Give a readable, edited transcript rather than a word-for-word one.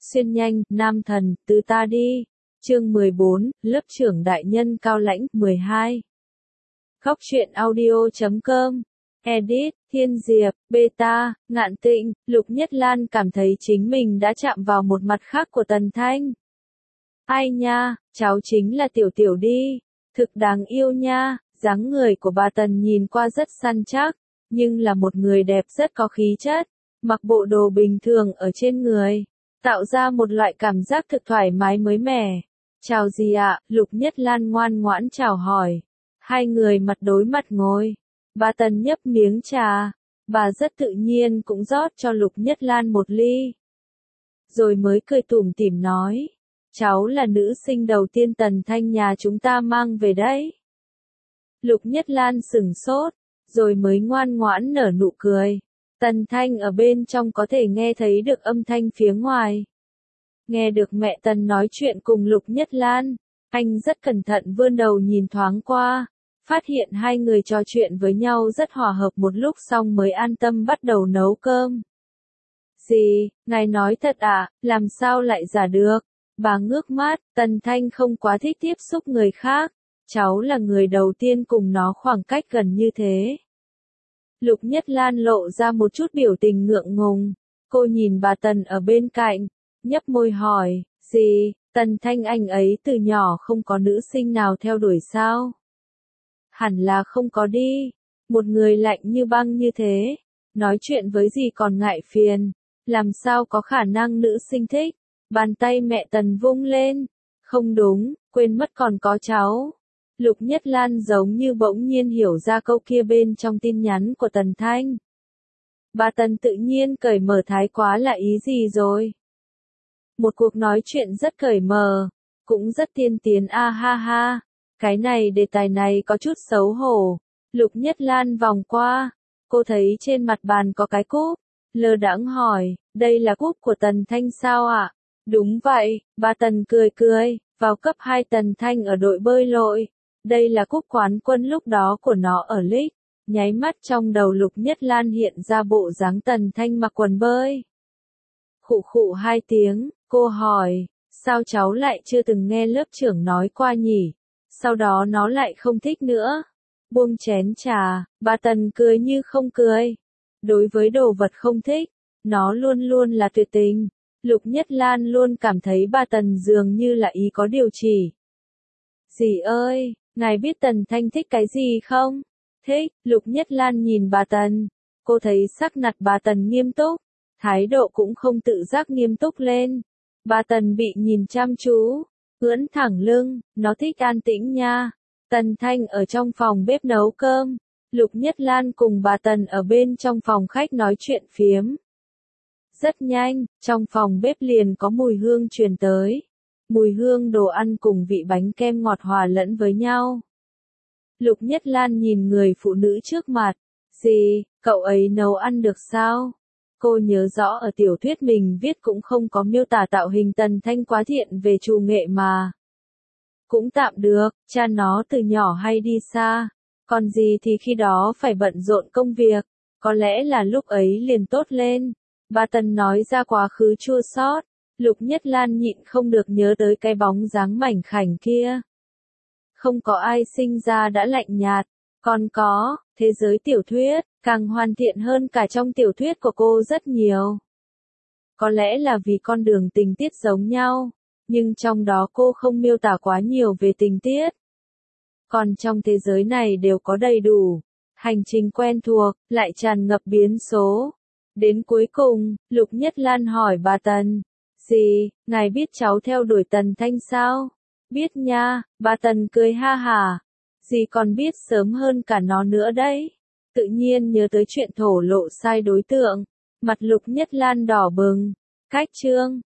Xuyên nhanh, nam thần, từ ta đi. Chương 14, lớp trưởng đại nhân cao lãnh, 12. Góc truyện audio.com. Edit, Thiên Diệp, Beta, Ngạn Tịnh, Lục Nhất Lan cảm thấy chính mình đã chạm vào một mặt khác của Tần Thanh. Ai nha, cháu chính là Tiểu Tiểu đi. Thực đáng yêu nha, dáng người của bà Tần nhìn qua rất săn chắc, nhưng là một người đẹp rất có khí chất. Mặc bộ đồ bình thường ở trên người, tạo ra một loại cảm giác thực thoải mái mới mẻ. Chào gì ạ? Lục Nhất Lan ngoan ngoãn chào hỏi. Hai người mặt đối mặt ngồi. Bà Tần nhấp miếng trà. Bà rất tự nhiên cũng rót cho Lục Nhất Lan một ly. Rồi mới cười tủm tỉm nói. Cháu là nữ sinh đầu tiên Tần Thanh nhà chúng ta mang về đấy. Lục Nhất Lan sửng sốt, rồi mới ngoan ngoãn nở nụ cười. Tần Thanh ở bên trong có thể nghe thấy được âm thanh phía ngoài. Nghe được mẹ Tần nói chuyện cùng Lục Nhất Lan, anh rất cẩn thận vươn đầu nhìn thoáng qua, phát hiện hai người trò chuyện với nhau rất hòa hợp một lúc xong mới an tâm bắt đầu nấu cơm. Gì, ngài nói thật à, làm sao lại giả được? Bà ngước mắt, Tần Thanh không quá thích tiếp xúc người khác, cháu là người đầu tiên cùng nó khoảng cách gần như thế. Lục Nhất Lan lộ ra một chút biểu tình ngượng ngùng, cô nhìn bà Tần ở bên cạnh, nhấp môi hỏi, gì, Tần Thanh anh ấy từ nhỏ không có nữ sinh nào theo đuổi sao? Hẳn là không có đi, một người lạnh như băng như thế, nói chuyện với gì còn ngại phiền, làm sao có khả năng nữ sinh thích, bàn tay mẹ Tần vung lên, không đúng, quên mất còn có cháu. Lục Nhất Lan giống như bỗng nhiên hiểu ra câu kia bên trong tin nhắn của Tần Thanh. Bà Tần tự nhiên cởi mở thái quá là ý gì rồi? Một cuộc nói chuyện rất cởi mở, cũng rất tiên tiến a ha ha. Cái này đề tài này có chút xấu hổ. Lục Nhất Lan vòng qua, cô thấy trên mặt bàn có cái cúp, lơ đãng hỏi, đây là cúp của Tần Thanh sao ạ? Đúng vậy, bà Tần cười cười, vào cấp 2 Tần Thanh ở đội bơi lội. Đây là cúp quán quân lúc đó của nó ở League. Nháy mắt trong đầu Lục Nhất Lan hiện ra bộ dáng Tần Thanh mặc quần bơi. Khụ khụ hai tiếng, cô hỏi, sao cháu lại chưa từng nghe lớp trưởng nói qua nhỉ? Sau đó nó lại không thích nữa. Buông chén trà, bà Tần cười như không cười. Đối với đồ vật không thích, nó luôn luôn là tuyệt tình. Lục Nhất Lan luôn cảm thấy bà Tần dường như là ý có điều chỉ. Dì ơi, ngài biết Tần Thanh thích cái gì không? Thích, Lục Nhất Lan nhìn bà Tần. Cô thấy sắc mặt bà Tần nghiêm túc, thái độ cũng không tự giác nghiêm túc lên. Bà Tần bị nhìn chăm chú, ưỡn thẳng lưng, nó thích an tĩnh nha. Tần Thanh ở trong phòng bếp nấu cơm. Lục Nhất Lan cùng bà Tần ở bên trong phòng khách nói chuyện phiếm. Rất nhanh, trong phòng bếp liền có mùi hương truyền tới. Mùi hương đồ ăn cùng vị bánh kem ngọt hòa lẫn với nhau. Lục Nhất Lan nhìn người phụ nữ trước mặt. Gì, cậu ấy nấu ăn được sao? Cô nhớ rõ ở tiểu thuyết mình viết cũng không có miêu tả tạo hình Tần Thanh quá thiện về trù nghệ mà. Cũng tạm được, cha nó từ nhỏ hay đi xa. Còn gì thì khi đó phải bận rộn công việc. Có lẽ là lúc ấy liền tốt lên. Bà Tần nói ra quá khứ chua xót. Lục Nhất Lan nhịn không được nhớ tới cái bóng dáng mảnh khảnh kia. Không có ai sinh ra đã lạnh nhạt, còn có, thế giới tiểu thuyết, càng hoàn thiện hơn cả trong tiểu thuyết của cô rất nhiều. Có lẽ là vì con đường tình tiết giống nhau, nhưng trong đó cô không miêu tả quá nhiều về tình tiết. Còn trong thế giới này đều có đầy đủ, hành trình quen thuộc, lại tràn ngập biến số. Đến cuối cùng, Lục Nhất Lan hỏi bà Tần. Dì, ngài biết cháu theo đuổi Tần Thanh sao? Biết nha, bà Tần cười ha hả. Dì còn biết sớm hơn cả nó nữa đấy. Tự nhiên nhớ tới chuyện thổ lộ sai đối tượng. Mặt Lục Nhất Lan đỏ bừng. Cách chương.